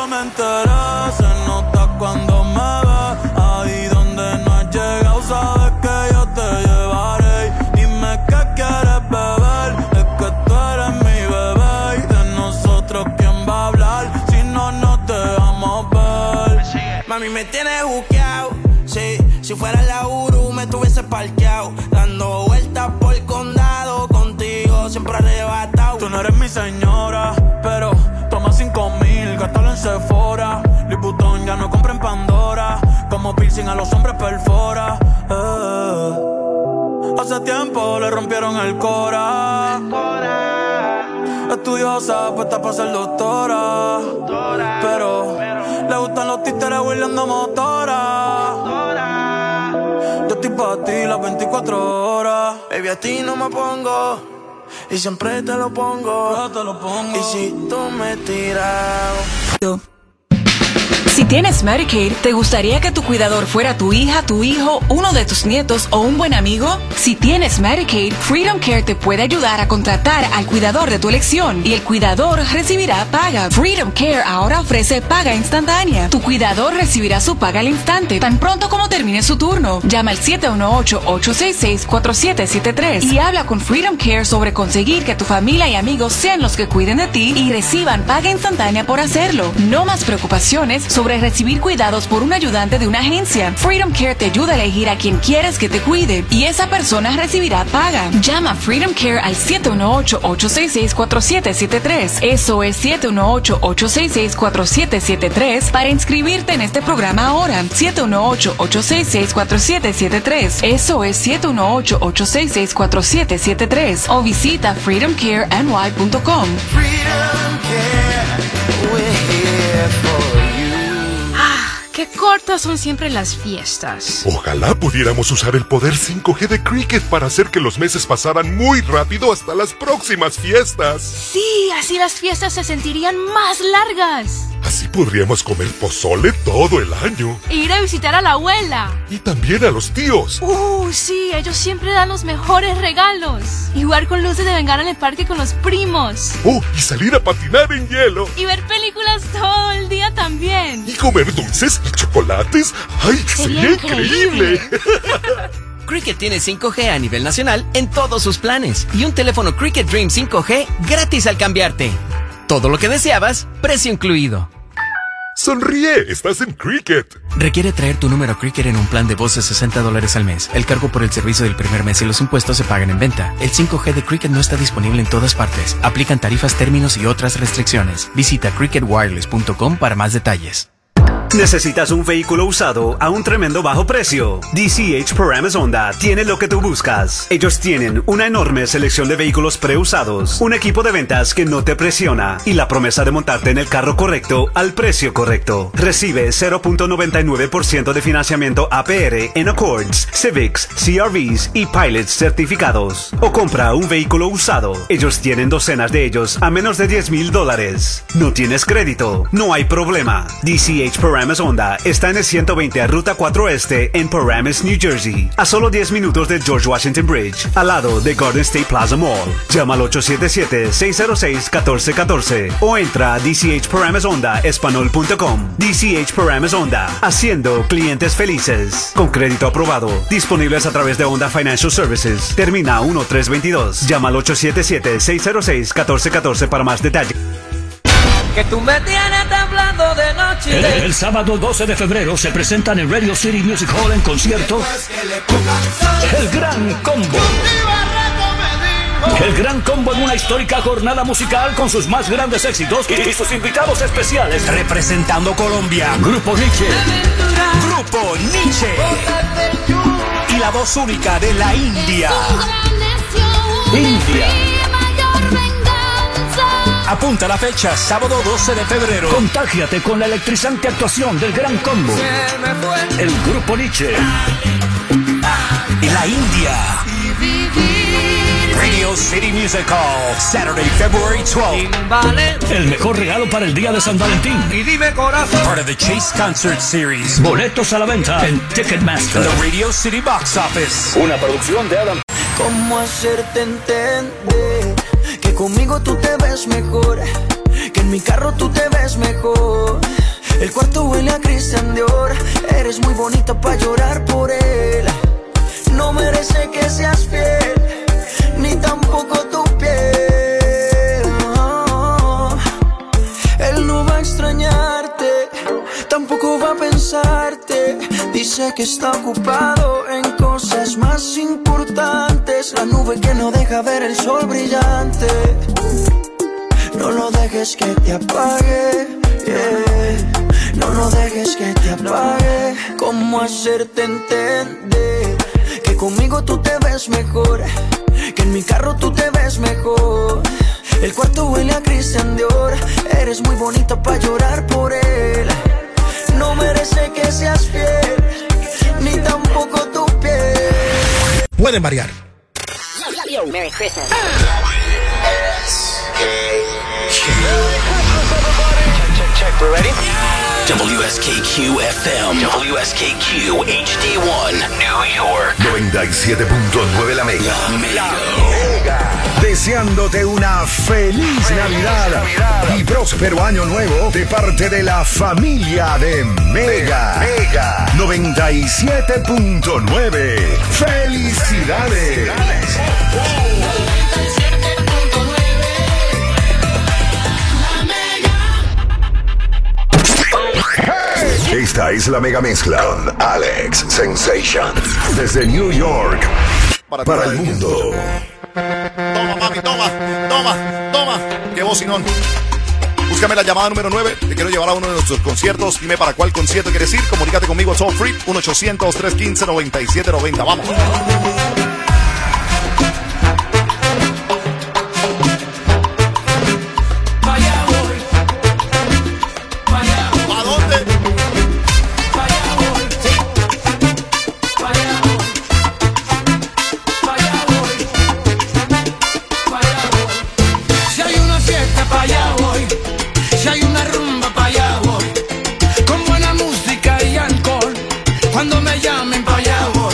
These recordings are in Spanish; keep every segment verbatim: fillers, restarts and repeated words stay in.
me enteré, se nota cuando me ves. Ahí donde no has llegado, sabes que yo te llevaré. Dime qué quieres beber, es que tú eres mi bebé. Y de nosotros, ¿quién va a hablar? Si no, no te vamos a ver. Mami, me tienes buqueado, sí. Si fuera la Uru, me tuviese parqueado. Dando vueltas por el condado, contigo siempre arrebatado. Tú no eres mi señora, pero toma cinco mil, gástalo en Sephora. Liputón ya no compra en Pandora. Como piercing a los hombres perfora. eh. Hace tiempo le rompieron el cora. Estudiosa, puesta para ser doctora. Pero le gustan los títeres huirleando motora. Yo estoy pa' ti las veinticuatro horas. Baby, a ti no me pongo y siempre te lo pongo. Yo te lo pongo. Y si tú me tiras. Si tienes Medicaid, ¿te gustaría que tu cuidador fuera tu hija, tu hijo, uno de tus nietos o un buen amigo? Si tienes Medicaid, Freedom Care te puede ayudar a contratar al cuidador de tu elección y el cuidador recibirá paga. Freedom Care ahora ofrece paga instantánea. Tu cuidador recibirá su paga al instante, tan pronto como termine su turno. Llama al siete uno ocho, ocho seis seis, cuatro siete siete tres y habla con Freedom Care sobre conseguir que tu familia y amigos sean los que cuiden de ti y reciban paga instantánea por hacerlo. No más preocupaciones sobre recibir cuidados por un ayudante de una agencia. Freedom Care te ayuda a elegir a quien quieres que te cuide y esa persona recibirá paga. Llama a Freedom Care al siete uno ocho, ocho seis seis, cuatro siete siete tres. Eso es siete uno ocho, ocho seis seis, cuatro siete siete tres para inscribirte en este programa ahora. siete uno ocho, ocho seis seis, cuatro siete siete tres. Eso es siete uno ocho, ocho seis seis, cuatro siete siete tres o visita freedom care n y punto com. Freedom Care, we're here for you. Qué cortas son siempre las fiestas. Ojalá pudiéramos usar el poder cinco G de Cricket para hacer que los meses pasaran muy rápido hasta las próximas fiestas. Sí, así las fiestas se sentirían más largas. Así podríamos comer pozole todo el año. E ir a visitar a la abuela. Y también a los tíos. Uh, sí, ellos siempre dan los mejores regalos. Y jugar con luces de bengala en el parque con los primos. Oh, y salir a patinar en hielo. Y ver películas todo el día también. Y comer dulces y chocolates. ¡Ay, sería increíble! Cricket tiene cinco G a nivel nacional en todos sus planes. Y un teléfono Cricket Dream cinco G gratis al cambiarte. Todo lo que deseabas, precio incluido. ¡Sonríe! ¡Estás en Cricket! Requiere traer tu número Cricket en un plan de voz de sesenta dólares al mes. El cargo por el servicio del primer mes y los impuestos se pagan en venta. El cinco G de Cricket no está disponible en todas partes. Aplican tarifas, términos y otras restricciones. Visita cricket wireless punto com para más detalles. ¿Necesitas un vehículo usado a un tremendo bajo precio? D C H Paramus Honda tiene lo que tú buscas. Ellos tienen una enorme selección de vehículos preusados, un equipo de ventas que no te presiona y la promesa de montarte en el carro correcto al precio correcto. Recibe cero punto noventa y nueve por ciento de financiamiento A P R en Accords, Civics, C R Vs y Pilots certificados. O compra un vehículo usado. Ellos tienen docenas de ellos a menos de diez mil dólares. ¿No tienes crédito? No hay problema. D C H Paramus Honda está en el ciento veinte a Ruta cuatro Este en Paramus, New Jersey, a solo diez minutos de George Washington Bridge, al lado de Garden State Plaza Mall. Llama al ocho siete siete, seis cero seis, uno cuatro uno cuatro o entra a d c h paramus honda español punto com. D C H Paramus Honda, haciendo clientes felices. Con crédito aprobado, disponibles a través de Honda Financial Services. Termina uno tres veintidós. Llama al ocho siete siete, seis cero seis, uno cuatro uno cuatro para más detalles. Que tú me tienes temblando de noche. El, el sábado doce de febrero se presentan en Radio City Music Hall en concierto El Gran Combo. El Gran Combo en una histórica jornada musical con sus más grandes éxitos y sus invitados especiales. Representando Colombia, Grupo Nietzsche. Grupo Nietzsche. Y la voz única de la India. India. Apunta la fecha, sábado doce de febrero. Contágiate con la electrizante actuación del Gran Combo. El Grupo Nietzsche. Y la India. Radio City Music Hall, Saturday, February twelfth. El mejor regalo para el día de San Valentín. Y dime corazón. Part of the Chase Concert Series. Boletos a la venta en Ticketmaster. The Radio City Box Office. Una producción de Adam. ¿Cómo hacerte entender que conmigo tú te ves mejor? Que en mi carro tú te ves mejor. El cuarto huele a Christian Dior. Eres muy bonita para llorar por él. No merece que seas fiel, ni tampoco tu piel. Oh, él no va a extrañarte, tampoco va a pensarte. Dice que está ocupado en cosas más importantes. La nube que no deja ver el sol brillante. No lo dejes que te apague, yeah. No lo dejes que te apague. ¿Cómo hacerte entender que conmigo tú te ves mejor, que en mi carro tú te ves mejor? El cuarto huele a Christian Dior. Eres muy bonita para llorar por él. No merece que seas fiel, ni tampoco tu piel. Pueden variar. Merry Christmas. We're ready? W S K Q F M, W S K Q H D one, New York. noventa y siete punto nueve La Mega. La Mega. Deseándote una feliz, feliz Navidad, Navidad y próspero año nuevo de parte de la familia de Mega. Mega noventa y siete punto nueve. ¡Felicidades! Esta es la Mega Mezcla con Alex Sensation. Desde New York para, para el mundo. Toma, mami, toma, toma, toma. Qué vocinón. Búscame la llamada número nueve. Te quiero llevar a uno de nuestros conciertos. Dime para cuál concierto quieres ir. Comunícate conmigo, toll free, uno ochocientos, trescientos quince, noventa y siete noventa. Vamos. Cuando me llamen pa' allá voy.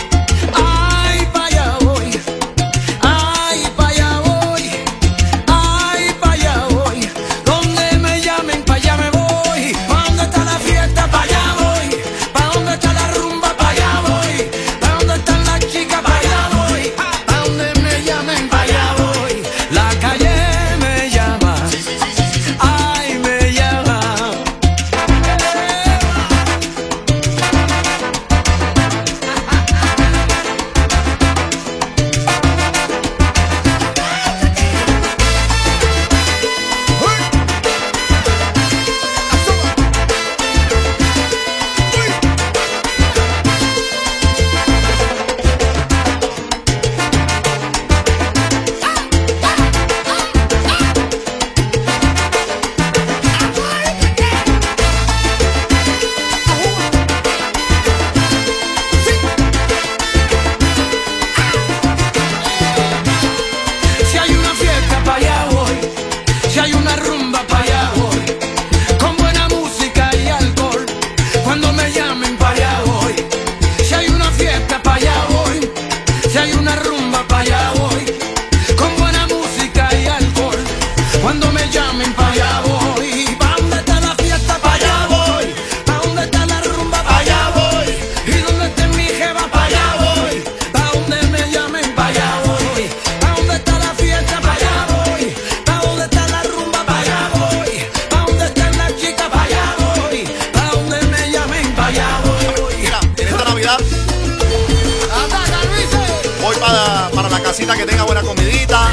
casita que tenga buena comidita,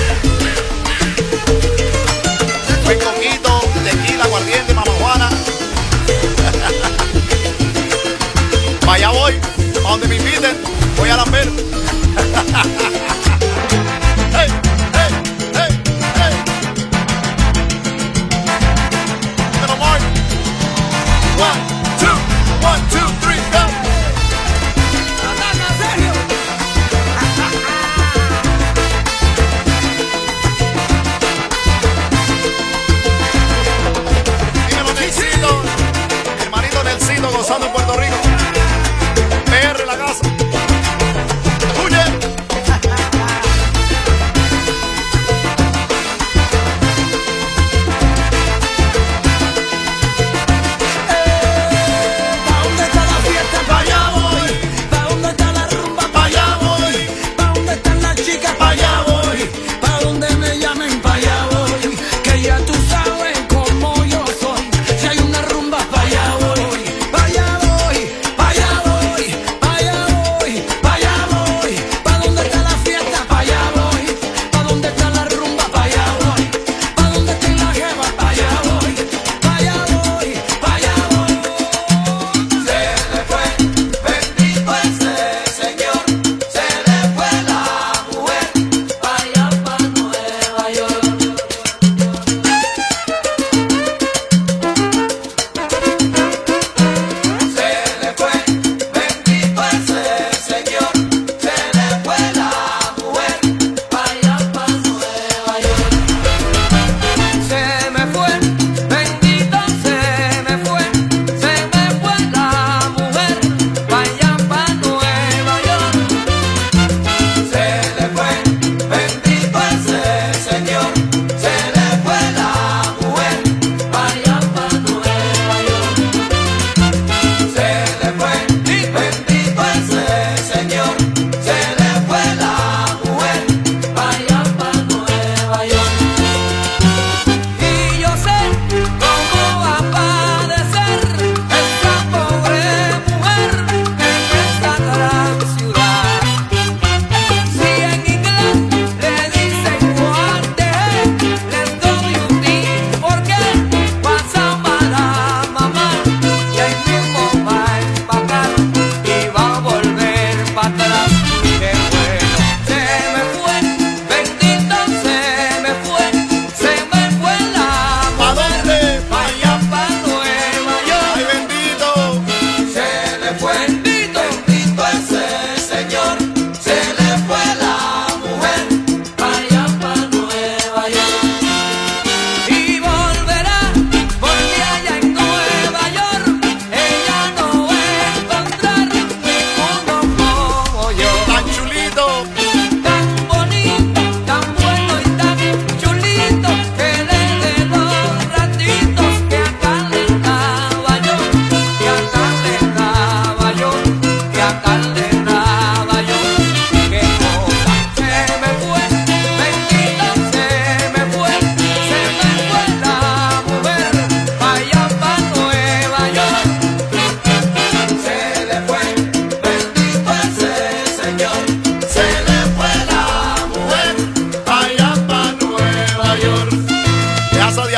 buen coquito, tequila, aguardiente, mamajuana. Para allá voy, para donde me inviten, voy a lamber. Hey, hey, hey, hey. Little Mark. One, two, one, two, three, go.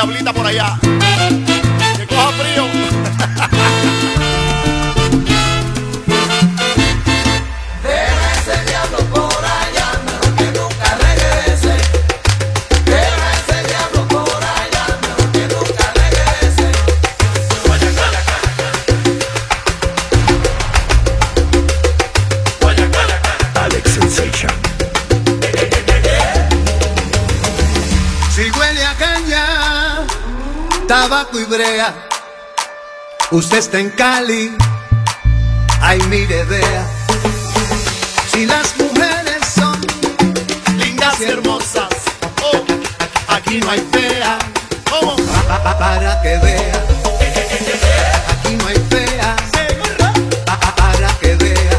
diablita por allá. Que coja frío. Deja ese diablo por allá, mejor que nunca regrese. Deja ese diablo por allá, mejor que nunca regrese. Alex Sensation. Si huele a caña, tabaco y brea, usted está en Cali, ay mire vea. Si las mujeres son lindas y hermosas, oh, aquí no hay fea, ¿cómo? Pa, pa, para que vea. Aquí no hay fea, pa, pa, para que vea.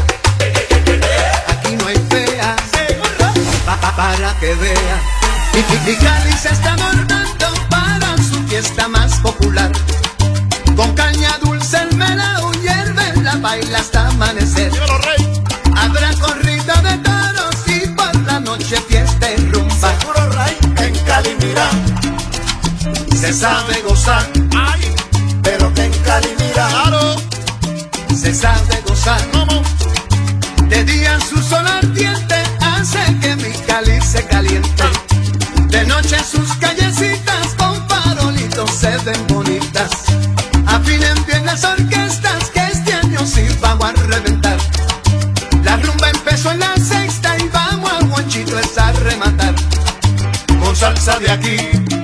Aquí no hay fea, pa, pa, para que vea. Y, y, y Cali se está adornando para su fiesta más popular. Con caña dulce, el melao hierve, la baila hasta amanecer. Habrá corrida de toros y por la noche fiesta y rumba. Seguro Ray, en Cali mira, se sabe gozar, ay, pero que en Cali mira, Claro. se sabe gozar. ¿Cómo? De día su sol ardiente hace que mi Cali se caliente. De noche sus callecitas con farolitos se ven bonitas. Afinen bien las orquestas que este año sí vamos a reventar. La rumba empezó en la sexta y vamos a Juanchito es a rematar. Con salsa de aquí,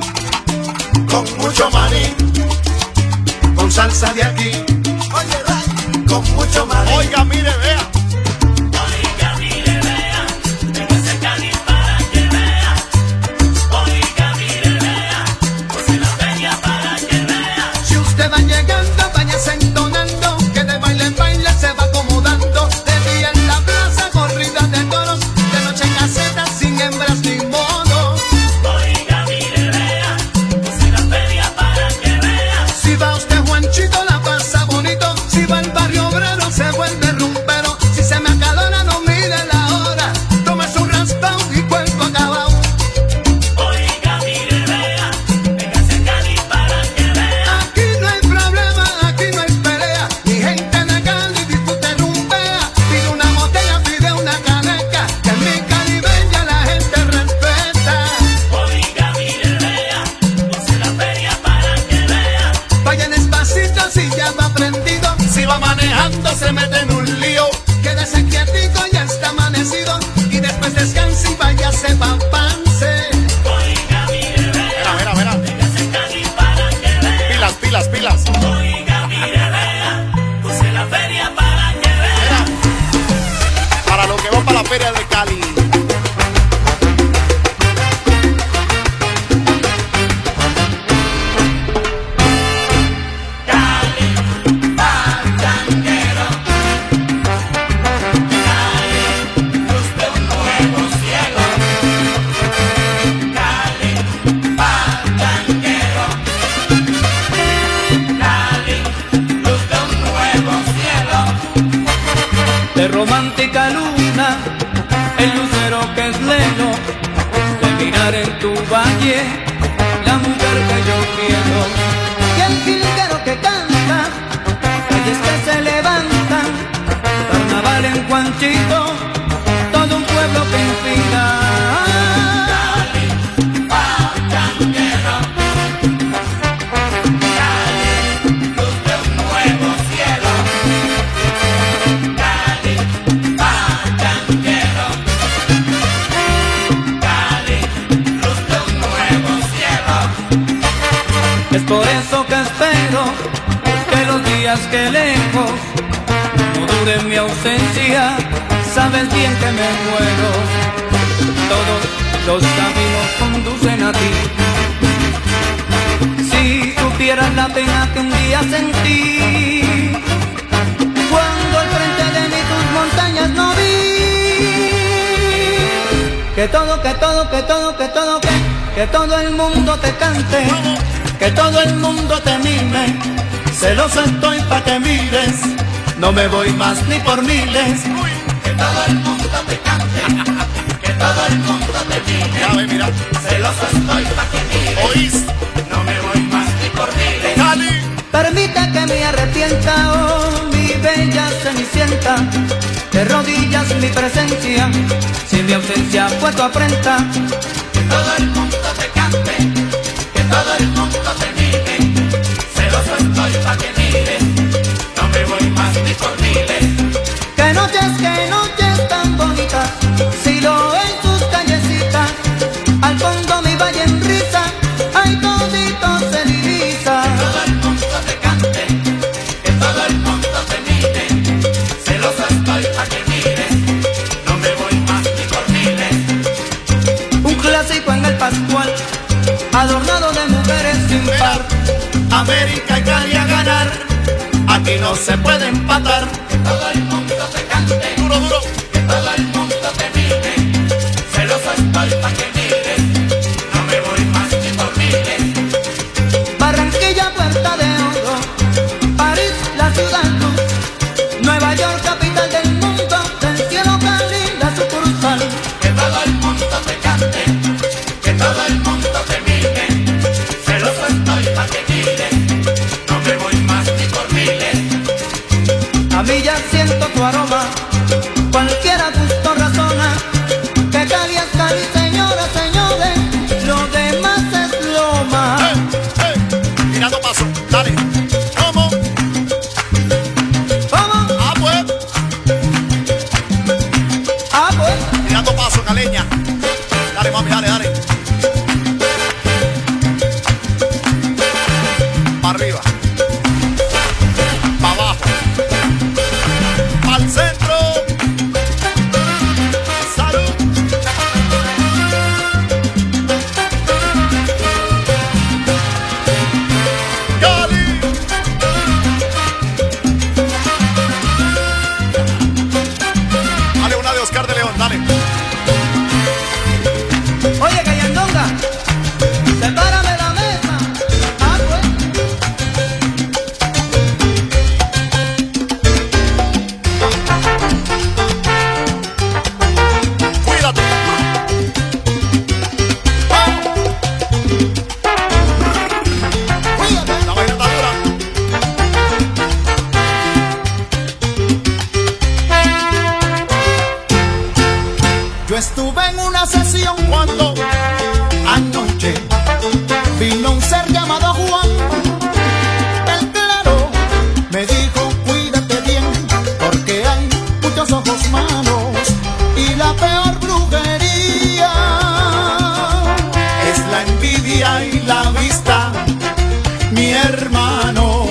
con mucho maní. con salsa de aquí, Oye Ray, con mucho maní. Oiga, mire, vea. Oiga, mire, vea, véngase Cali para que vea. Oiga, mire, vea, pues en la feria para que vea. si usted va llegando, váyase entonando, que de baile en baile se va acomodando. De día en la plaza, corrida de toros, de noche en casetas, sin hembras ni monos. Oiga, mire, vea, pues en la feria para que vea. Si va usted Juanchito la pasa bonito, si va al barrio obrero se vuelve rumbero. Si se me acalora no mire la hora, tome su raspao y cuerpo acabado. Oiga, mire, vea, véngase Cali para que vea. Aquí no hay problema, aquí no hay pelea, mi gente de Cali disfrute rumbea. Pide una botella, pide una caneca, que en mi calibeña la gente respeta. Oiga, mire, vea, pues en la feria para que vea. Vaya despacito si ya va prendido, si va manejando se mete en un lío. Quédese quietico, ya está amanecido, y después descanse y váyase pa' Pance. Oiga, mire, vea, Mira, mira, mira. véngase Cali para que vea. Pilas, pilas, pilas. Oiga, mire, vea, pues en la feria para que vea. Para los que van para la feria de Cali. Barranquero, Cali, luz de un nuevo cielo. Cali, barranquero, Cali, luz de un nuevo cielo. De romántica luna, el lucero que es leno, de mirar en tu valle, la mujer que yo quiero. Y el jilguero que canta, calles que se levantan, carnaval en Juanchito, todo un pueblo que inspira. Cali, barranquero, Cali, luz de un nuevo cielo. Cali, barranquero, Cali, luz de un nuevo cielo. Es por eso que espero que los días que lejos no dure mi ausencia, sabes bien que me muero. Todos los caminos conducen a ti. Si supieras la pena que un día sentí, cuando al frente de mí tus montañas no vi. Que todo, que todo, que todo, que todo, que, que todo el mundo te cante, que todo el mundo te mime. Celoso estoy pa' que mires, no me voy más ni por miles. Que todo el mundo te cante, que todo el mundo te mire. Mira, ve, mira. Celoso estoy pa' que mire. ¿Oís? No me voy más ni por miles. Cali. Permite que me arrepienta, oh mi bella cenicienta. De rodillas mi presencia, si mi ausencia fue tu afrenta. Que todo el mundo te cante, que todo el mundo te mire. Celoso estoy pa' que mires, no me voy más ni por miles. Que noches, que noches tan bonitas, si lo en sus callecitas, al fondo mi valle en risa, ay todito se divisa. Que todo el mundo te cante, que todo el mundo te mire. Celoso estoy pa' que mires, no me voy más ni por miles. Un clásico en el Pascual, adornado de mujeres sin par. América y Cali a ganar, aquí no se puede empatar. Que todo el mundo te cante, duro, duro. Que todo el mundo te mire. Celoso estoy pa' que mires, no me voy más ni por miles. Barranquilla, Puerta de Oro, París, la ciudad luz, Nueva York, capital del mundo, del cielo Cali, la sucursal. Que todo el mundo te cante, que todo el mundo te mire. Celoso estoy pa' que mires, no me voy más ni por miles. A mí ya siento tu aroma, cualquiera gusto razona, que Cali es Cali, señoras, señores, lo demás es loma. Hey, hey. Tirando paso, dale. ¿Cómo? ¿Cómo? Ah, pues. Ah, pues. Tirando paso, caleña. Dale, mami, dale, dale. Para arriba. Para abajo. Al centro. Salud. Cali. Dale una de Oscar de León, dale. Oye, Cayandonga, sepárame la mesa. Ah, pues. Cuídate. Cuídate. La vaina está dura. Yo estuve en una sesión cuando anoche vino un ser llamado Juan. Él claro me dijo cuídate bien porque hay muchos ojos malos y la peor brujería es la envidia y la vista, mi hermano.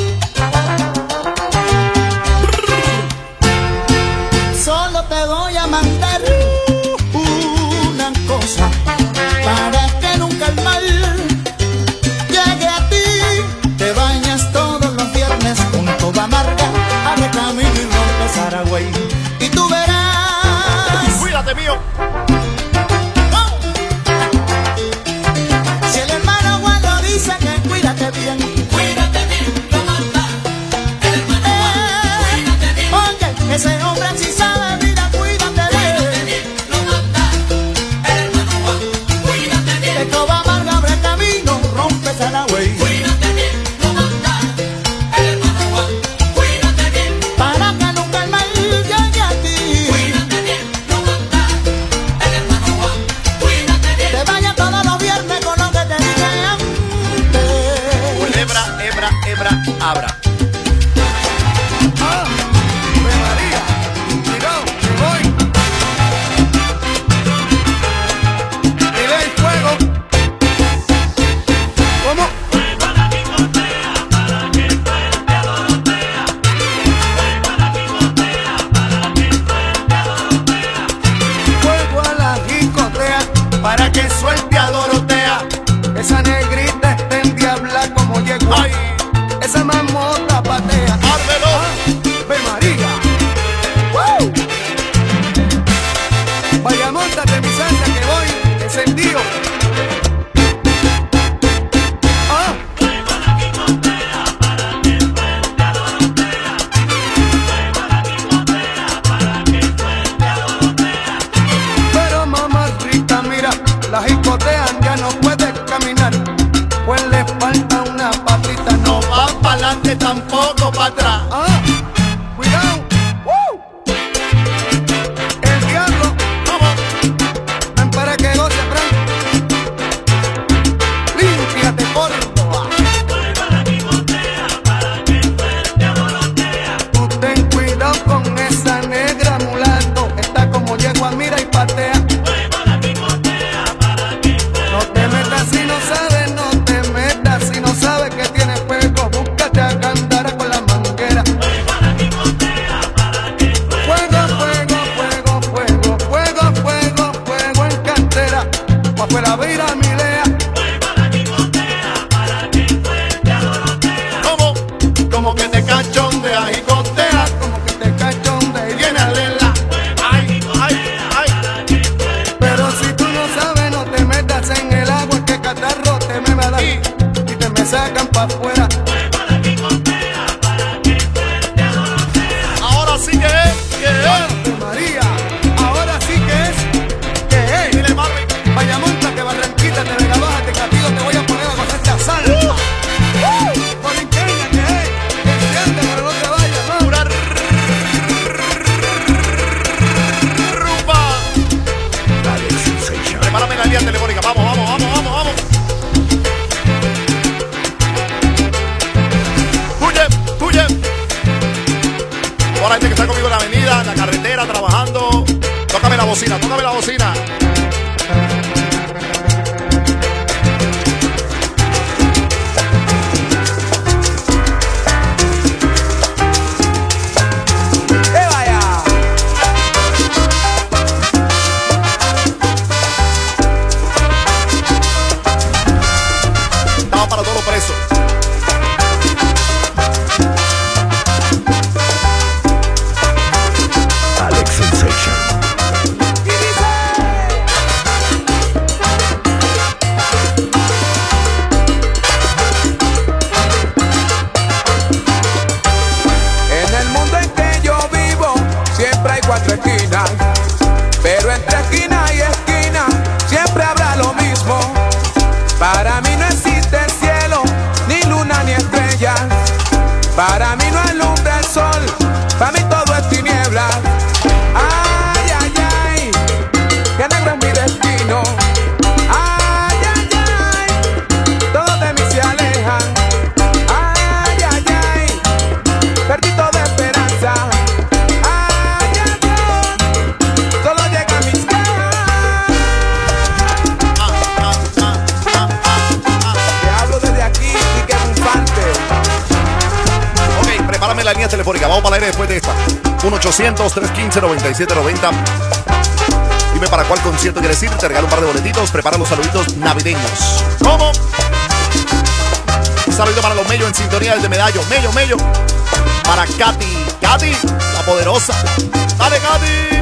Solo te voy a mandar una cosa para que nunca el mal llegue a ti. Te bañas todos los viernes con toda amarga, abre camino y rompe Saragüey y tú verás. Cuídate, mío. ¡Oh! Si el hermano Juan lo dice que cuídate bien, Cuídate bien, lo manda el hermano Juan. Cuídate bien, oye, ese hombre sí sabe, mira, cuídate cuídate bien. bien, lo manda el hermano Juan. Cuídate bien, De toda amarga abre camino, rompe Saragüey. cuídate bien, lo manda el hermano Juan. Cuídate bien, Para que nunca el mal llegue a ti. cuídate bien, lo manda el hermano Juan. Cuídate bien. Te vayas todos los viernes con lo que te dije antes. Hebra, hebra, hebra, abra. Ah, Ave María, cuidado, que voy. Tiré el fuego. ¿Cómo? Fuego a la picotea para que suelte a Dorotea. Fuego a la picotea para que suelte a Dorotea. Fuego a la jicotea para que suelte a Dorotea. Esa negrita está en diabla como llegó. Ay. Esa mamota patea. Árvelo. ¡Ave María! ¡Woo! Vaya, móntate mi salsa que voy encendido. ¡Ah! Fuego a la picotea para que suelte a Dorotea. Fuego a la picotea para que suelte a Dorotea. Pero adelante, tampoco para atrás. Ah, cuidado. Uh. El diablo. Vamos. Ven para que goce, Fran. Límpiate, Córdoba. Tú ten cuidado con esa negra mulato. Está como yegua, mira y patea. No te metas si no sabes, no te metas si no sabes que tiene fuego. Búscate a Candara con la manguera. Fuego, fuego, fuego, fuego, fuego, fuego, fuego en cantera. Pa' afuera vira mi lea. ¿Cómo? Como que te cachondea y gotea. Como que te cachonde y Viene a leerla. Ay, ay, ay. pero si tú no sabes, no te metas en el agua que catarro te me va a dar y te me sacan pa' afuera. Ahora sí que es, que es. Ave María, ahora sí que es, que es. Dile, Marvin. Vaya monta que Barranquita te Vega Baja, te Castigo, te voy a poner a gozar esta salsa. Uh, Borinqueña, que es, que enciende, pero no te vayas, ¿no? Pura rumba. Alex Sensation. Prepárame la línea telefónica. Vamos, vamos, vamos, vamos, vamos. Huye, huye. Ahora gente que está conmigo en la avenida, en la carretera, trabajando. Tócame la bocina, tócame la bocina. ¡Que vaya! Estaba para todos los presos. Alex Sensation. En el mundo en que yo vivo siempre hay cuatro esquinas, pero entre esquina y esquina siempre habrá lo mismo. Para mí no existe cielo, ni luna ni estrellas. Para mí no alumbra el sol, para mí todo es tiniebla. Ay, ay, ay, que negro es mi destino. Ay, ay, ay, todos de mí se alejan. Ay, ay, ay, perdí toda esperanza. Ay, ay, Dios, solo llegan mis quejas. Te hablo desde aquí y que infante. Ok, prepárame la línea telefónica. Vamos para el aire después de esta. uno ochocientos, tres uno cinco, nueve siete nueve cero. Dime para cuál concierto quieres ir. Te regalo un par de boletitos. Prepara los saluditos navideños. ¿Cómo? Un saludito para los Mello en sintonía desde Medallo. Mello, Mello. Para Katy. Katy, la poderosa. Dale, Katy.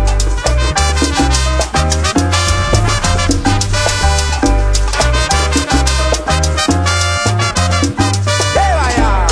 ¡Que vaya!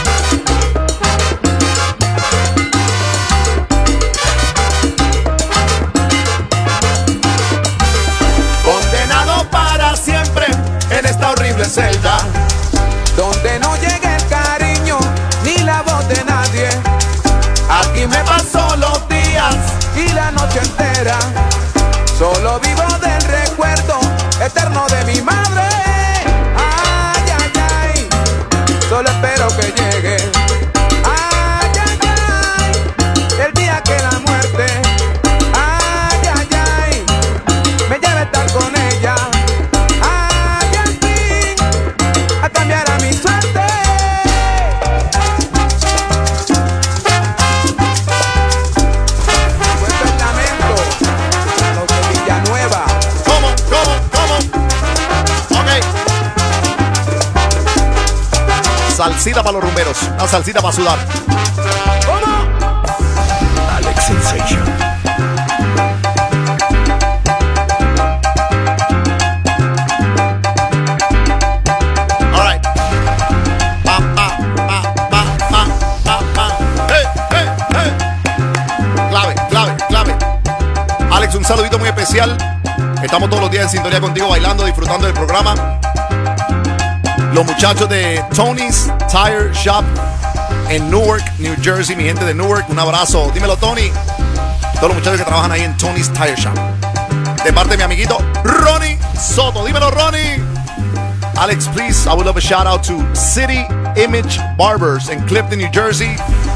Condenado para siempre en esta horrible celda. Donde no llegue el cariño ni la voz de nadie. Aquí me paso los días Y la noche entera solo vivo del recuerdo eterno de mi madre. Ay, ay, ay, solo espero que llegue. Ay, ay, ay, el día que la muerte, ay, ay, ay, me lleve a estar con ella. Ay, al fin, a cambiar a mi suerte. Cuento el lamento a los de Villanueva. ¿Cómo? ¿Cómo? ¿Cómo? Ok. Salsita para los rumberos. Una salsita para sudar. Alex Sensation. All right. Pa, pa, pa, pa, pa, pa, pa. Hey, hey, hey. Clave, clave, clave. Alex, un saludito muy especial. Estamos todos los días en sintonía contigo, bailando, disfrutando del programa. Los muchachos de Tony's Tire Shop en Newark, New Jersey. Mi gente de Newark, un abrazo. Dímelo, Tony. Todos los muchachos que trabajan ahí en Tony's Tire Shop. De parte de mi amiguito Ronnie Soto. Dímelo, Ronnie. Alex, please, I would love a shout out to City Image Barbers in Clifton, New Jersey.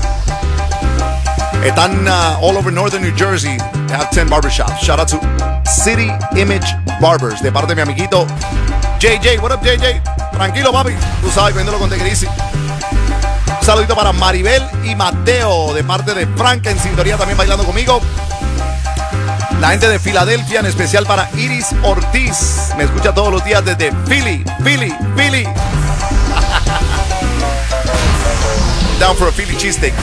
Están uh, all over northern New Jersey. They have ten barbershops. Shout out to City Image Barbers. De parte de mi amiguito J J. What up, J J? Tranquilo, papi. Tú sabes, véndelo con Tegrisi. Un saludito para Maribel y Mateo. De parte de Frank en sintonía también bailando conmigo. La gente de Filadelfia, en especial para Iris Ortiz. Me escucha todos los días desde Philly, Philly, Philly. Down for a Philly cheesesteak.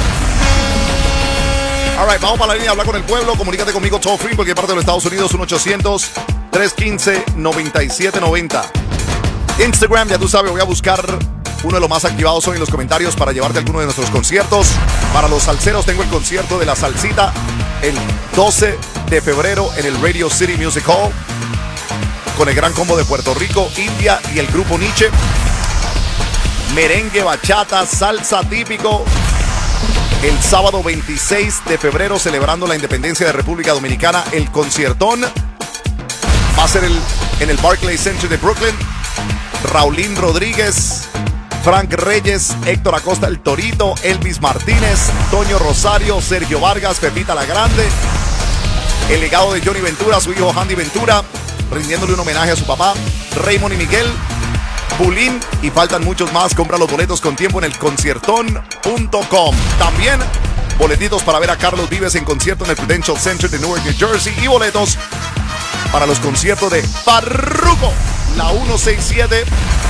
All right, vamos para la línea a hablar con el pueblo. Comunícate conmigo toll free en cualquier parte de los Estados Unidos. uno ochocientos, tres uno cinco, nueve siete nueve cero. Instagram, ya tú sabes, voy a buscar uno de los más activados hoy en los comentarios para llevarte a alguno de nuestros conciertos. Para los salseros tengo el concierto de la salsita el doce de febrero en el Radio City Music Hall con el gran combo de Puerto Rico, India y el grupo Nietzsche. Merengue, bachata, salsa típico. El sábado veintiséis de febrero, celebrando la independencia de República Dominicana, el conciertón va a ser el, en el Barclays Center de Brooklyn. Raulín Rodríguez, Frank Reyes, Héctor Acosta el Torito, Elvis Martínez, Toño Rosario, Sergio Vargas, Pepita la Grande, el legado de Johnny Ventura, su hijo Handy Ventura, rindiéndole un homenaje a su papá, Raymond y Miguel, Pulín, y faltan muchos más. Compra los boletos con tiempo en el conciertón punto com. También boletitos para ver a Carlos Vives en concierto en el Prudential Center de Newark, New Jersey, y boletos para los conciertos de Farruko, la ciento sesenta y siete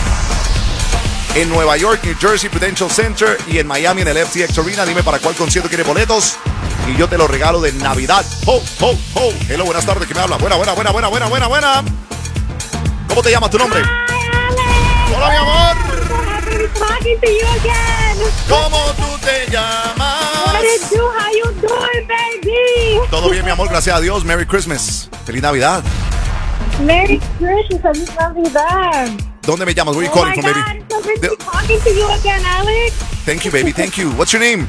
en Nueva York, New Jersey, Prudential Center, y en Miami en el F T X Arena. Dime para cuál concierto quieres boletos y yo te los regalo de Navidad. Ho, ho, ho. Hello, buenas tardes, ¿quién me habla? Buena, buena, buena, buena, buena, buena, buena. ¿Cómo te llamas, tu nombre? Hola, mi amor. Talking to you again. ¿Cómo tú te llamas? What it do? How you doing, baby? Todo bien, mi amor, gracias a Dios. Merry Christmas. Feliz Navidad. Merry Christmas, feliz Navidad. ¿Dónde me llamas? Where are you Oh calling my from, God, baby? so good to De- be talking to you again, Alex. Thank you, baby. Thank you. What's your name?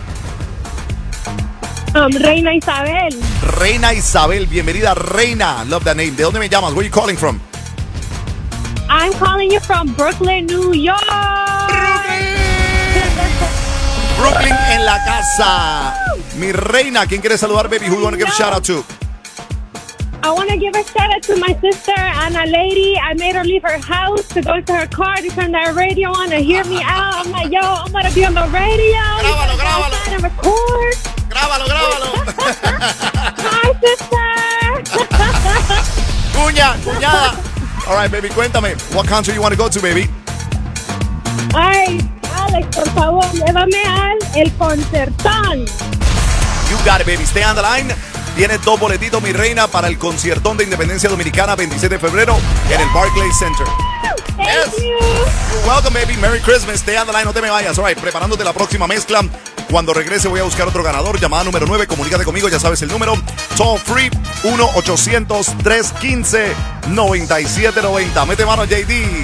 Um, Reina Isabel. Reina Isabel. Bienvenida, Reina. Love that name. ¿De dónde me llamas? Where are you calling from? I'm calling you from Brooklyn, New York. Brooklyn en la casa. Mi reina, ¿quién quiere saludar, baby? Who you want to give a shout out to? I want to give a shout out to my sister, Anna Lady. I made her leave her house to go to her car to turn that radio on and hear me out. I'm like, yo, I'm going to be on the radio. Grábalo, grábalo. And record. Grábalo, grábalo. Hi, sister. Cuña, cuñada. All right, baby, cuéntame. What concert you want to go to, baby? Ay, Alex, por favor, llévame al El Concertón. You got it, baby. Stay on the line. Tienes dos boletitos, mi reina, para el conciertón de Independencia Dominicana, veintisiete de febrero, en el Barclays Center. Thank Yes. you. You're welcome, baby. Merry Christmas. Stay on the line, no te me vayas. All right, preparándote la próxima mezcla. Cuando regrese voy a buscar otro ganador. Llamada número nueve, comunícate conmigo, ya sabes el número. Toll free, uno ochocientos, tres uno cinco, nueve siete nueve cero. Mete mano, J D.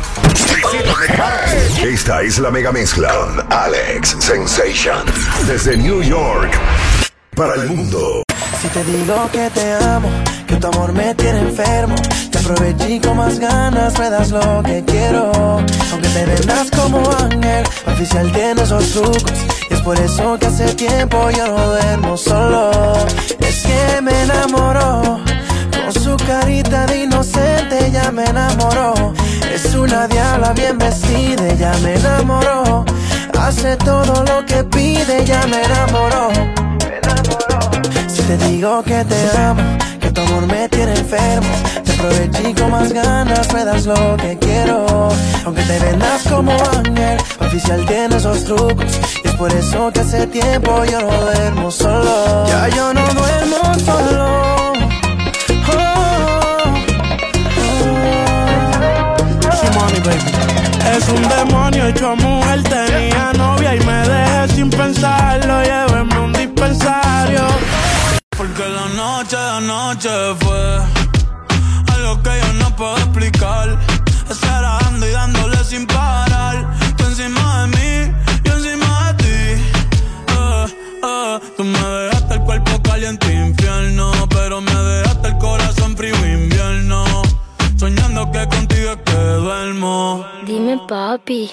Esta es la mega mezcla con Alex Sensation. Desde New York para el mundo. Si te digo que te amo, que tu amor me tiene enfermo, te aproveché y con más ganas me das lo que quiero. Aunque te vendas como ángel, oficial tiene esos trucos, y es por eso que hace tiempo yo no duermo solo. Es que me enamoró, con su carita de inocente ya me enamoró. Es una diabla bien vestida, ya me enamoró. Hace todo lo que pide, ya me enamoró. Si te digo que te amo, que tu amor me tiene enfermo, te aproveché y con más ganas me das lo que quiero. Aunque te vendas como ángel, oficial tiene esos trucos, y es por eso que hace tiempo yo no duermo solo. Ya yo no duermo solo. Oh, oh, oh. Es un demonio hecho mujer, tenía novia y me dejé sin pensarlo, lléveme un dispensario. Porque la noche de anoche fue algo que yo no puedo explicar. Esperando y dándole sin parar. Tú encima de mí, yo encima de ti. Dime, papi.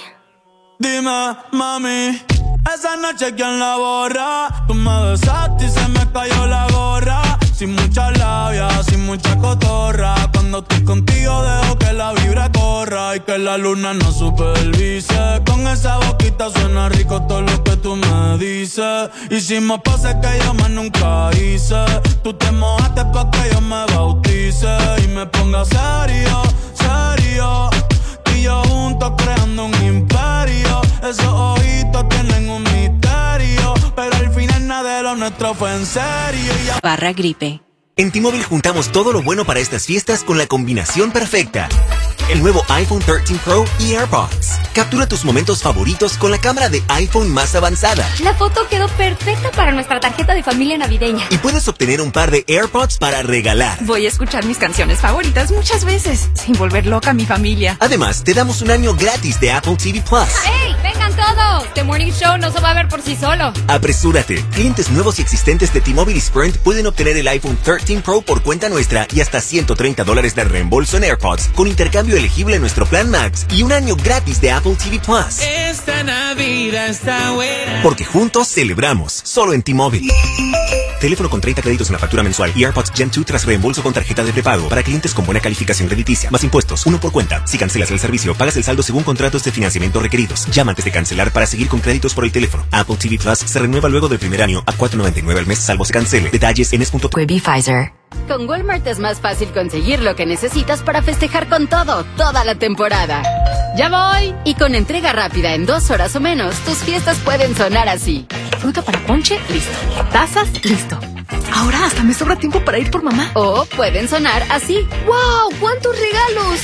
Dime, mami, esa noche quién la borra. Tú me besaste y se me cayó la gorra. Sin mucha labia, sin mucha cotorra. Cuando estoy contigo dejo que la vibra corra y que la luna no supervise. Con esa boquita suena rico todo lo que tú me dices. Hicimos poses que yo más nunca hice. Tú te mojaste pa' que yo me bautice y me ponga serio, serio. Tú y yo juntos creando un imperio. Esos ojitos tienen un misterio, pero al final nada de lo nuestro fue en serio. Y ya... Barra gripe. En T-Mobile juntamos todo lo bueno para estas fiestas con la combinación perfecta. El nuevo iPhone trece Pro y AirPods. Captura tus momentos favoritos con la cámara de iPhone más avanzada. La foto quedó perfecta para nuestra tarjeta de familia navideña. Y puedes obtener un par de AirPods para regalar. Voy a escuchar mis canciones favoritas muchas veces, sin volver loca a mi familia. Además, te damos un año gratis de Apple T V Plus. ¡Hey! ¡Vengan todos! The Morning Show no se va a ver por sí solo. Apresúrate. Clientes nuevos y existentes de T-Mobile y Sprint pueden obtener el iPhone trece Pro por cuenta nuestra y hasta ciento treinta dólares de reembolso en AirPods con intercambio elegible en nuestro plan Max y un año gratis de Apple T V Plus. Esta Navidad está buena. Porque juntos celebramos. Solo en T-Mobile. Teléfono con treinta créditos en la factura mensual y AirPods Gen dos tras reembolso con tarjeta de prepago para clientes con buena calificación crediticia. Más impuestos, uno por cuenta. Si cancelas el servicio, pagas el saldo según contratos de financiamiento requeridos. Llama antes de cancelar para seguir con créditos por el teléfono. Apple T V Plus se renueva luego del primer año a cuatro noventa y nueve al mes, salvo se cancele. Detalles en es punto com. Pfizer. Con Walmart es más fácil conseguir lo que necesitas para festejar con todo, toda la temporada. ¡Ya voy! Y con entrega rápida en dos horas o menos, tus fiestas pueden sonar así. Fruta para ponche, listo. Tazas, listo. Ahora hasta me sobra tiempo para ir por mamá. O pueden sonar así. ¡Wow! ¡Cuántos regalos!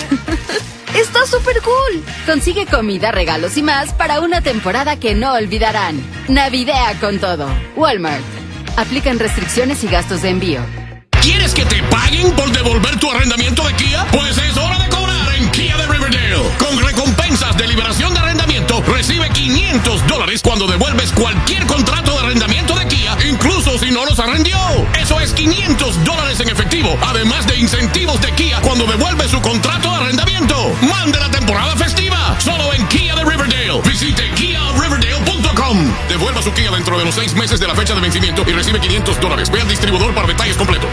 ¡Está súper cool! Consigue comida, regalos y más para una temporada que no olvidarán. Navidea con todo. Walmart. Aplican restricciones y gastos de envío. ¿Quieres que te paguen por devolver tu arrendamiento de Kia? Pues es hora de cobrar en Kia de Riverdale. Con recompensas de liberación de arrendamiento, recibe quinientos dólares cuando devuelves cualquier contrato de arrendamiento de Kia, incluso si no los arrendió. Eso es quinientos dólares en efectivo, además de incentivos de Kia cuando devuelve su contrato de arrendamiento. ¡Mande la temporada festiva! Solo en Kia de Riverdale. Visite kia riverdale punto com. Devuelva su Kia dentro de los seis meses de la fecha de vencimiento y recibe quinientos dólares. Ve al distribuidor para detalles completos.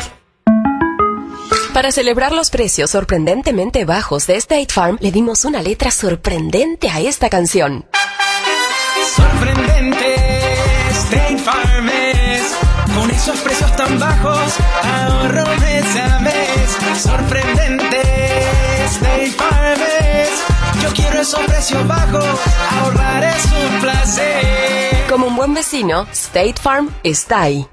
Para celebrar los precios sorprendentemente bajos de State Farm, le dimos una letra sorprendente a esta canción. Sorprendente, State Farm es. Con esos precios tan bajos, ahorro mes a mes. Sorprendente, State Farm es. Yo quiero esos precios bajos, ahorrar es un placer. Como un buen vecino, State Farm está ahí.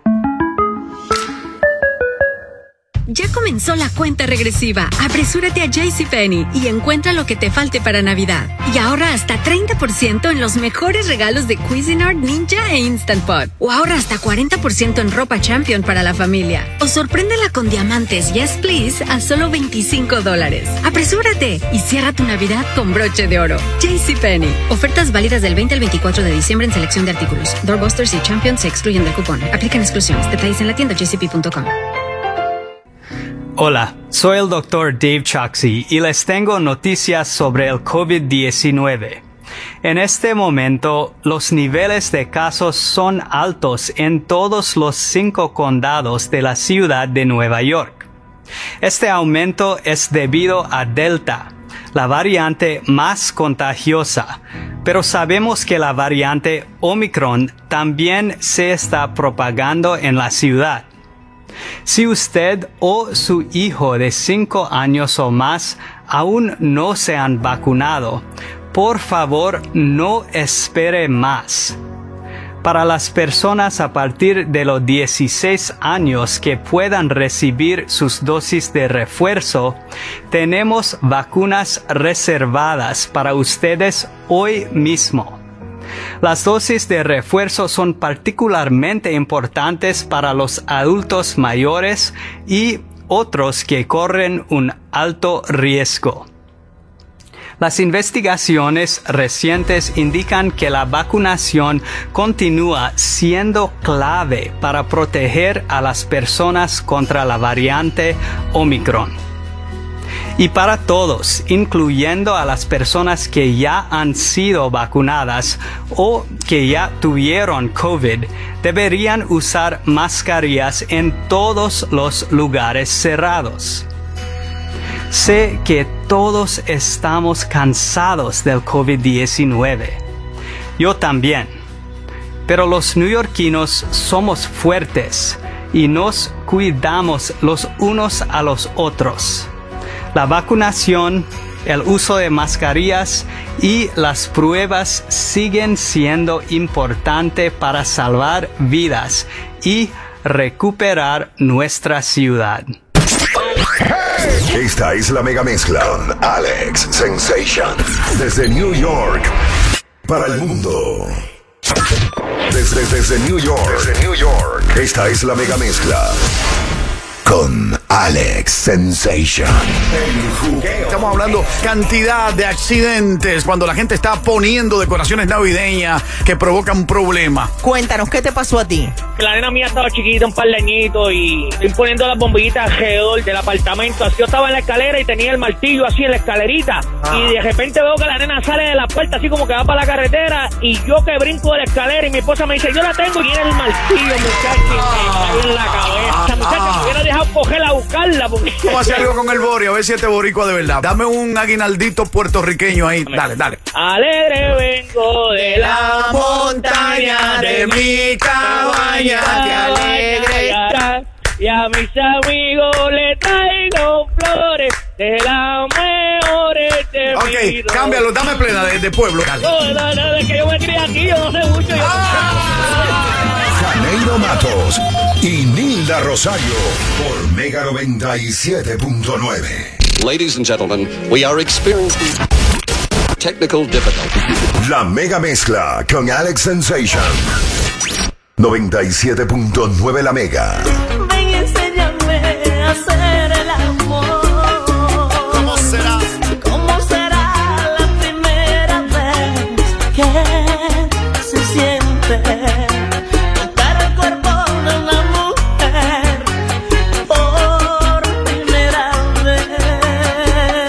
Ya comenzó la cuenta regresiva. Apresúrate a JCPenney y encuentra lo que te falte para Navidad. Y ahorra hasta treinta por ciento en los mejores regalos de Cuisinart, Ninja e Instant Pot. O ahorra hasta cuarenta por ciento en ropa Champion para la familia. O sorpréndela con diamantes Yes Please a solo veinticinco dólares. Apresúrate y cierra tu Navidad con broche de oro. JCPenney. Ofertas válidas del veinte al veinticuatro de diciembre en selección de artículos. Doorbusters y Champion se excluyen del cupón. Aplican exclusiones. Detalles en la tienda j c p punto com. Hola, soy el doctor Dave Choksi y les tengo noticias sobre el COVID diecinueve. En este momento, los niveles de casos son altos en todos los cinco condados de la ciudad de Nueva York. Este aumento es debido a Delta, la variante más contagiosa, pero sabemos que la variante Omicron también se está propagando en la ciudad. Si usted o su hijo de cinco años o más aún no se han vacunado, por favor no espere más. Para las personas a partir de los dieciséis años que puedan recibir sus dosis de refuerzo, tenemos vacunas reservadas para ustedes hoy mismo. Las dosis de refuerzo son particularmente importantes para los adultos mayores y otros que corren un alto riesgo. Las investigaciones recientes indican que la vacunación continúa siendo clave para proteger a las personas contra la variante Omicron. Y para todos, incluyendo a las personas que ya han sido vacunadas o que ya tuvieron COVID, deberían usar mascarillas en todos los lugares cerrados. Sé que todos estamos cansados del COVID diecinueve. Yo también. Pero los neoyorquinos somos fuertes y nos cuidamos los unos a los otros. La vacunación, el uso de mascarillas y las pruebas siguen siendo importantes para salvar vidas y recuperar nuestra ciudad. Esta es la mega mezcla con Alex Sensation. Desde New York para el mundo. Desde, desde New York. Desde New York. Esta es la mega mezcla con Alex Sensation. Estamos hablando cantidad de accidentes cuando la gente está poniendo decoraciones navideñas que provocan problemas. Cuéntanos, ¿qué te pasó a ti? La nena mía estaba chiquita, un par de añitos, y estoy poniendo las bombillitas alrededor del apartamento. Así yo estaba en la escalera y tenía el martillo así en la escalerita. Ah. Y de repente veo que la nena sale de la puerta así como que va para la carretera, y yo que brinco de la escalera y mi esposa me dice, yo la tengo, y tiene el martillo, muchacho, y me cae en la cabeza. Muchacho, me hubiera dejado cogerla a buscarla. Porque... Vamos a hacer algo con el Bori, a ver si este boricua de verdad. Dame un aguinaldito puertorriqueño ahí. Dale, dale. Alegre vengo de la montaña de mi cabaña, que alegre está. Y a mis amigos le traigo flores de las mejores de Ok, mi vida. cámbialo, dame plena de, de pueblo. Dale. No, no, no, es que yo me crié aquí, yo no sé mucho. Yo Janeiro Matos y Nilda Rosario por Mega noventa y siete punto nueve. Ladies and gentlemen, we are experiencing technical difficulties. La mega mezcla con Alex Sensation. noventa y siete punto nueve la mega. Ven y enséñame a hacer el amor. ¿Cómo será? ¿Cómo será la primera vez que se siente tocar el cuerpo de una mujer por primera vez?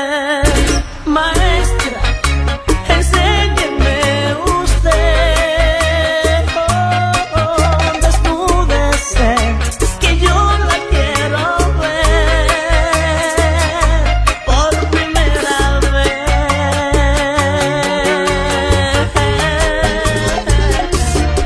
Maestra, enséñeme usted. Oh, desnúdese, que yo la quiero ver por primera vez.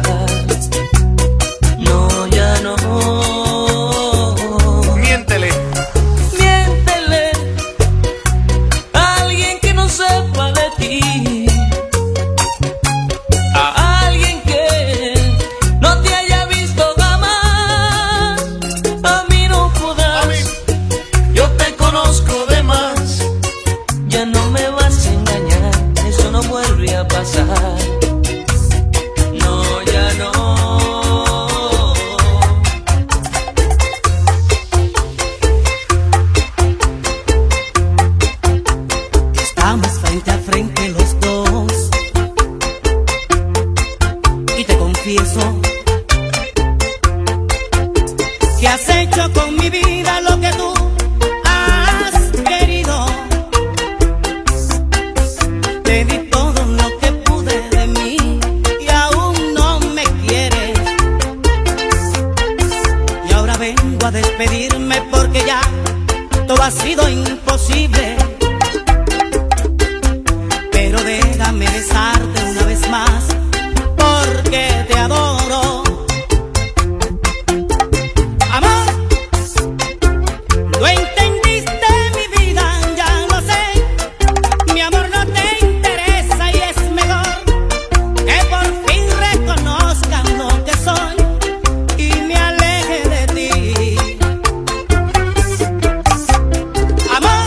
No, ya no. Miéntele. Miéntele a alguien que no sepa de ti, a alguien que no te haya visto jamás. A mí no podrás, yo te conozco de más. Ya no me vas a engañar, eso no vuelve a pasar. No, ya no. Estamos frente a frente los dos y te confieso que has hecho con mi vida lo que tú has querido. Te di todo lo que pude de mí y aún no me quieres. Y ahora vengo a despedirme porque ya todo ha sido imposible. Pero déjame besarte una vez más porque te adoro. Amor, no entendiste mi vida, ya lo sé. Mi amor no te interesa y es mejor que por fin reconozcan lo que soy y me aleje de ti. Amor,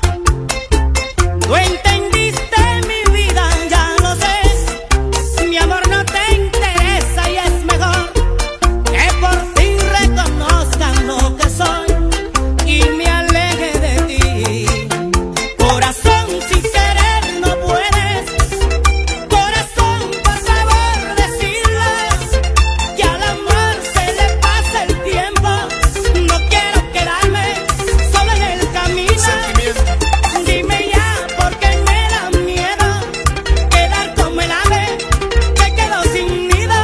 no entendiste mi vida, ya lo sé. Mi amor no te interesa y es mejor que por fin reconozcan lo que soy y me aleje de ti. Corazón, si querer no puedes. Corazón, por favor, decirlo. Que al amor se le pasa el tiempo. No quiero quedarme solo en el camino. Dime ya, porque me da miedo quedar como el ave que quedó sin nido.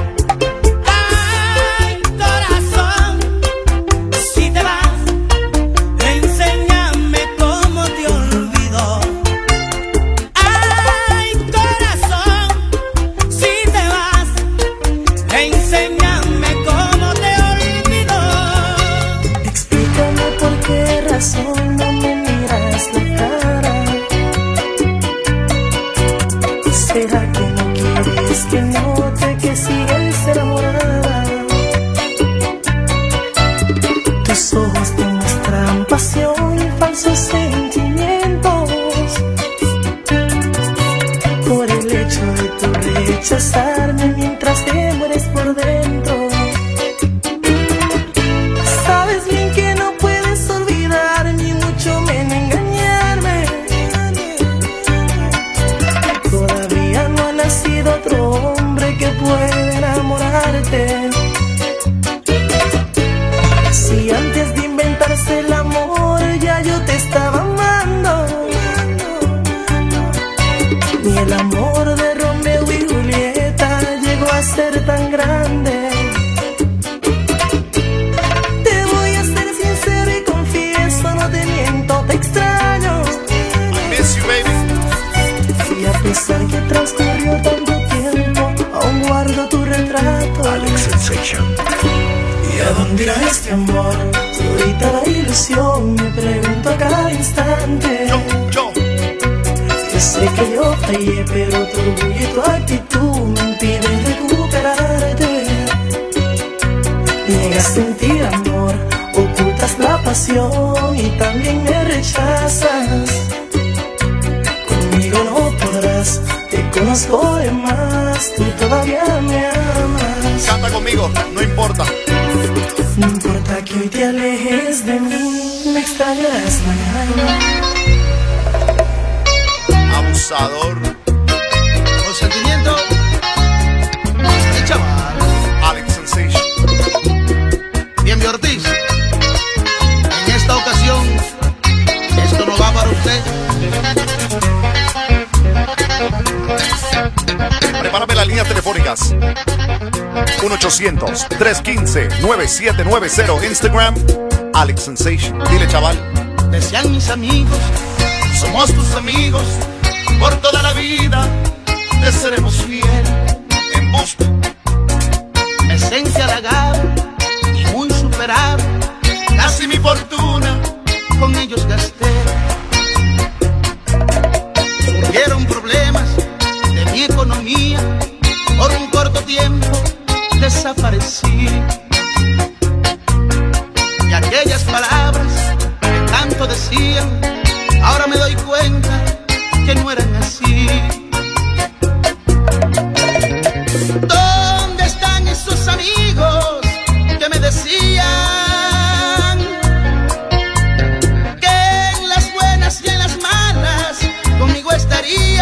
Ay, corazón, si te vas, enséñame cómo te olvido. Ay, corazón, si te vas, enséñame cómo te olvido. Explícame por qué razón no me miras la cara. ¿Será que no quieres que note que sigues enamorada? Tus ojos demuestran pasión y falsos sentimientos. Por el hecho de tu rechazarme mientras te mueres por dentro. Sabes bien que no puedes olvidar ni mucho menos engañarme. Todavía no ha nacido otro hombre que pueda enamorarte. Si antes de inventarse el amor ya yo te estaba amando, ni el amor de Romeo y Julieta llegó a ser tan grande. Te voy a ser sincero y confieso, no te miento, te extraño. Miss you, baby. Y a pesar que transcurrió tanto tiempo, aún guardo tu retrato. Alex Sensation. ¿Y a dónde irá este amor? Ahorita la ilusión, me pregunto a cada instante. Yo, yo. Yo sé que yo fallé, pero tu orgullo y tu actitud me impiden recuperarte. Niegas sentir amor, ocultas la pasión y también me rechazas. Conmigo no podrás, te conozco de más, tú todavía me amas. Canta conmigo, no importa. No importa que hoy te alejes de mí, me extrañarás mañana. Abusador. Consentimiento. El chaval. Alex Sensation. Bien, Ortiz. En esta ocasión, esto no va para usted. Prepárame las líneas telefónicas. uno ochocientos, tres uno cinco, nueve siete nueve cero. Instagram, Alex Sensation. Dile, chaval. Decían mis amigos, somos tus amigos. Por toda la vida te seremos fiel. En busca desaparecí. Y aquellas palabras que tanto decían, ahora me doy cuenta que no eran así. ¿Dónde están esos amigos que me decían que en las buenas y en las malas conmigo estarían?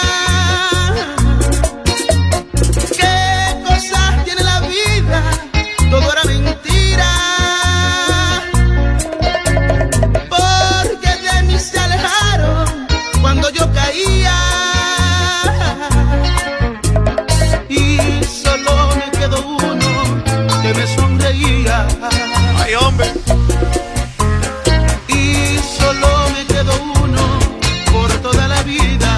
¿Qué cosas tiene la vida? Todo era mentira, porque de mí se alejaron cuando yo caía. Y solo me quedó uno que me sonreía. ¡Ay, hombre! Y solo me quedó uno por toda la vida.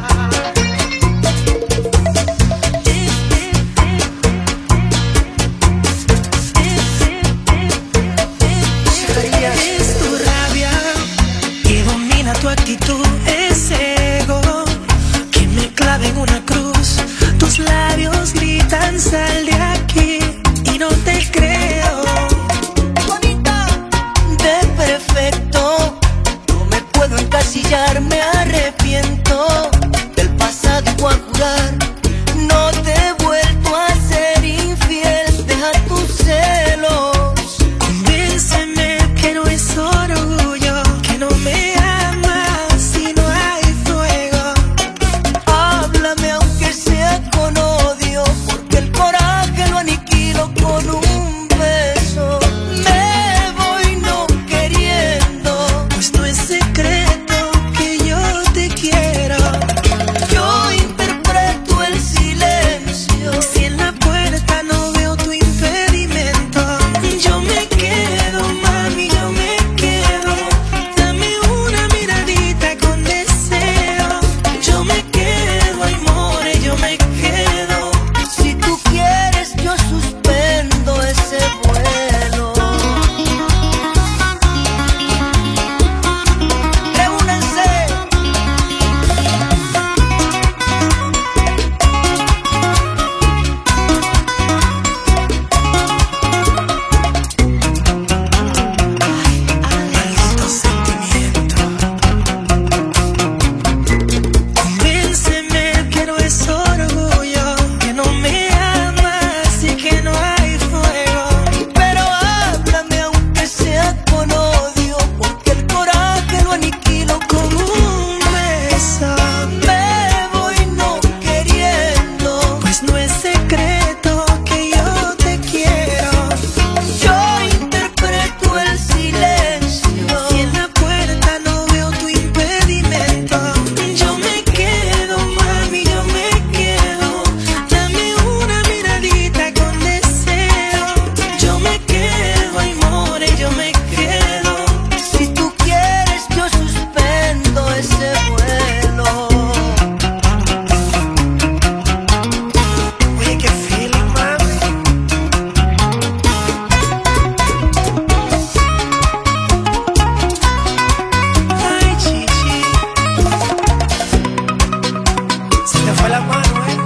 Es tu rabia que domina tu actitud, ese ego que me clava en una cruz. Tus labios gritan sal de aquí y no te creo. Bonita, de perfecto, no me puedo encasillar, me arrepiento del pasado y voy a jurar. No te he vuelto a ser infiel, deja tus celos. Convénceme que no es orgullo, que no me amas si no hay fuego. Háblame aunque sea con odio, porque el coraje lo aniquilo con un beso. Me voy no queriendo, Pues no es secreto que yo te quiero. yo interpreto el silencio. Si en la puerta no veo tu impedimento, yo me quedo, mami, yo me quedo. Dame una miradita con deseo. Yo me quedo, ay, more, yo me quedo. Si tú quieres yo suspendo ese vuelo. Reúnanse. Maldito sentimiento. Convénceme que no es orgullo, que no me amas y que no hay fuego. Pero háblame aunque sea con odio, porque el coraje lo aniquilo con un beso. Me voy no queriendo, Pues no es secreto que yo te quiero. yo interpreto el silencio. Si en la puerta no veo tu impedimento, yo me quedo, mami, yo me quedo. Dame una miradita con deseo. Yo me quedo, ay, more, yo me quedo. Si tú quieres yo suspendo ese vuelo. Oye, qué feeling, mami. Ay, chichi. Se te fue la mano, eh.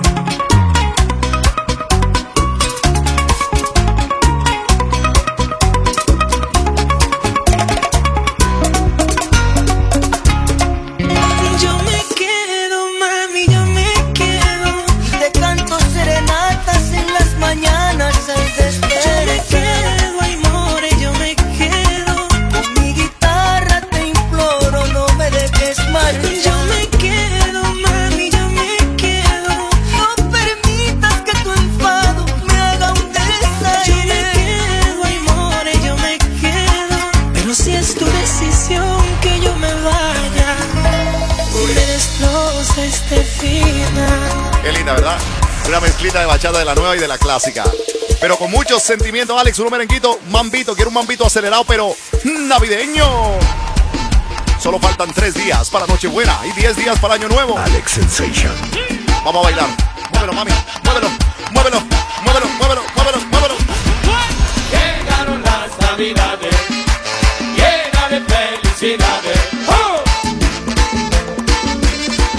Yo me quedo, mami, yo me quedo. Te canto serenatas en las mañanas al Yo me despertar. quedo, ay, more, yo me quedo. Con mi guitarra te imploro, no me dejes marchar. Yo me quedo, mami, yo me quedo. No permitas que tu enfado me haga un Yo me desaire. quedo, ay, more, yo me quedo. Pero si es tu decisión que yo me vaya, me destroza este final. Qué linda, ¿verdad? Una mezclita de bachata de la nueva y de la clásica. Pero con muchos sentimientos, Alex, un merenguito, mambito. Quiero un mambito acelerado, pero navideño. Solo faltan tres días para Nochebuena y diez días para Año Nuevo. Alex Sensation. Vamos a bailar. Muévelo, mami. Muévelo, muévelo, muévelo, muévelo, muévelo, muévelo. Llegaron las navidades, llena de felicidades. ¡Oh!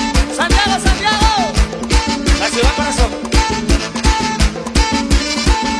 Santiago, Santiago, la ciudad corazón.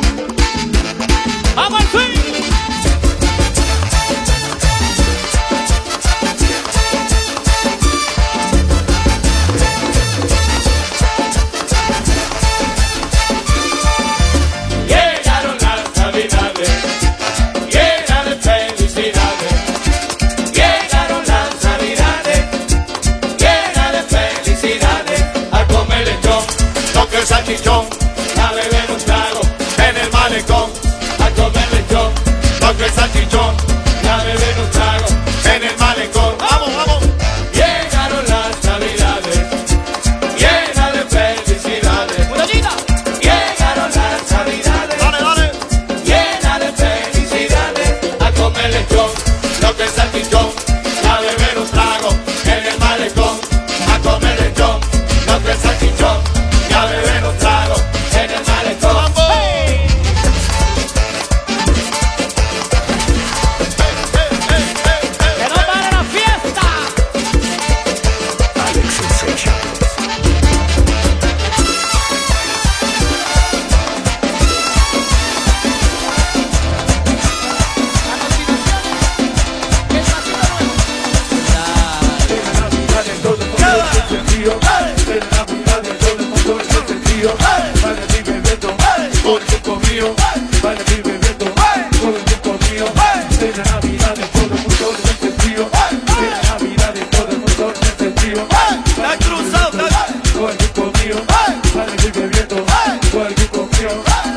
todo el mundo mío, baila y bebiendo, todo el mundo mío, de la Navidad de todo el mundo en este trío, de la Navidad de todo el mundo en este trío, está cruzado, todo el mundo mío, baila y bebiendo, todo el mundo mío.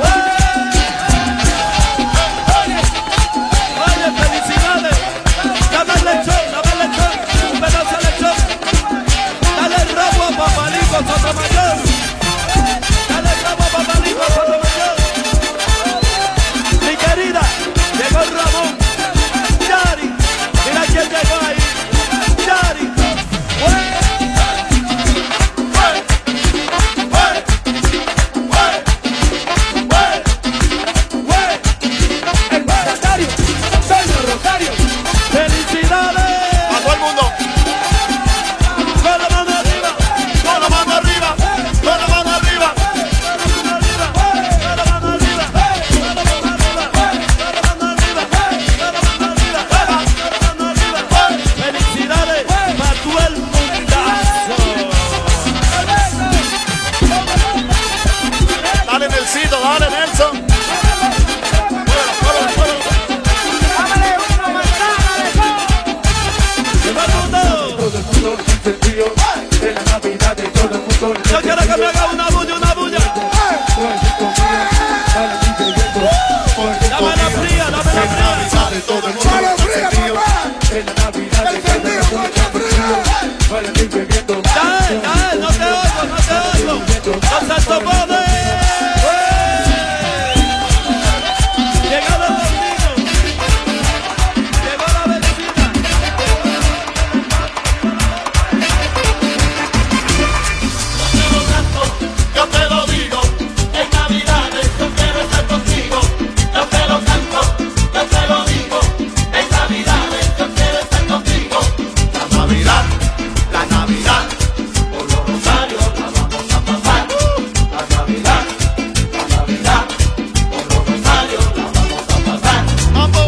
Oye, felicidades, dame el lechón, dame el lechón, un pedazo de lechón, dale el rabo a Papalico Sotomayor, dale el rabo a Papalico Sotomayor, mi querida, llegó Ramón, Yari, mira quién llegó ahí, Yari, El mandatario, señor Rosario, felicidades a todo el mundo. Con la mano arriba, Con la mano arriba, con la mano arriba. felicidades para todo el mundazo. Dale, Nelsito, dale, Nelson. Todo el mundo encendido, de la Navidad de todo el mundo. Yo quiero que me haga una bulla, una bulla. Dame la fría, dame la fría. De todo el mundo encendido, de la Navidad de todo el mundo. Baila y bebiendo. Dale, dale, no te oigo, no te oigo. No se topone. Llegaron los niños. Llegó la vecina. Yo te lo digo, en Navidades yo quiero estar contigo. Yo te lo canto, yo te lo digo, en Navidades yo quiero estar contigo. La Navidad, la Navidad, por los rosarios la vamos a pasar. La Navidad, la Navidad, por los rosarios la vamos a pasar. ¡Vamos!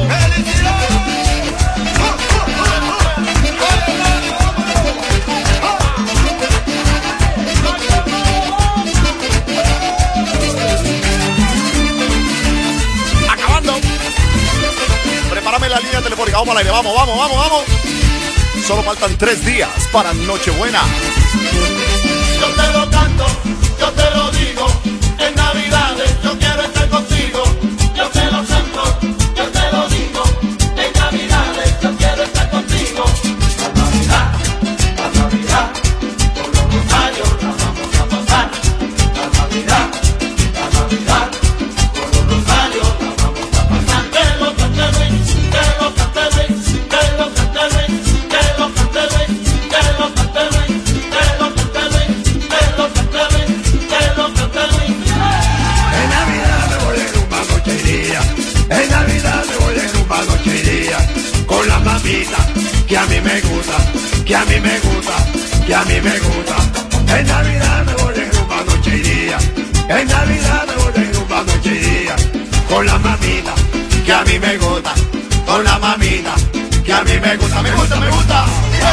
Acabando. Prepárame la línea telefónica, vamos al aire, vamos, vamos, vamos, vamos. Solo faltan tres días para Nochebuena. Yo te lo canto, yo te lo digo, en Navidades yo quiero estar contigo. Yo te lo canto, yo te lo digo, en Navidades yo quiero estar contigo. La Navidad, la Navidad, por los rosarios la vamos a pasar. La Navidad, la Navidad, por los rosarios la vamos a pasar. Que lo cante Luis, que lo cante Luis, que lo cante Luis, que lo cante Luis, que lo cante Luis, que lo cante Luis, que lo cante Luis, que lo cante Luis. En Navidad me voy en una nochería, en Navidad me voy en una nochería, con la mamita que a mí me gusta, que a mí me gusta, que a mí me gusta. En Navidad me voy en una nochería, en Navidad me voy en una nochería, con la mamita que a mí me gusta, con la mamita que a mí me gusta, me gusta, me gusta.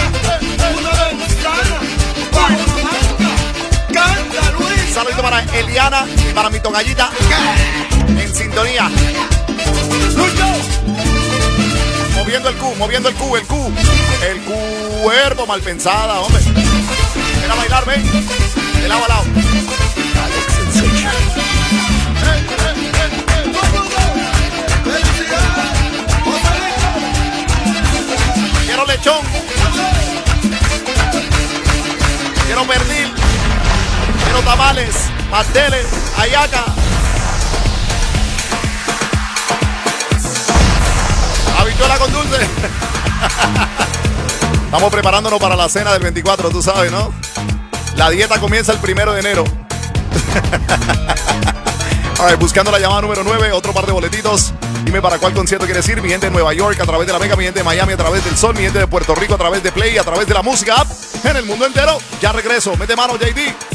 Canta Luis. Saludito para Eliana y para mi tongallita en sintonía. Moviendo el Q, moviendo el Q, el Q. El cuerpo mal pensada, hombre. Ven a bailar, ven. De lado a lado. Alex Sensation. Quiero lechón. Quiero pernil. Quiero tamales, pasteles, hallaca. Habichuela con dulce. Estamos preparándonos para la cena del veinticuatro, tú sabes, ¿no? La dieta comienza el primero de enero. A ver, buscando la llamada número nueve, otro par de boletitos. Dime para cuál concierto quieres ir. Mi gente de Nueva York a través de la Mega, mi gente de Miami a través del Sol, mi gente de Puerto Rico a través de Play, a través de la música app en el mundo entero. Ya regreso. Mete mano, J D.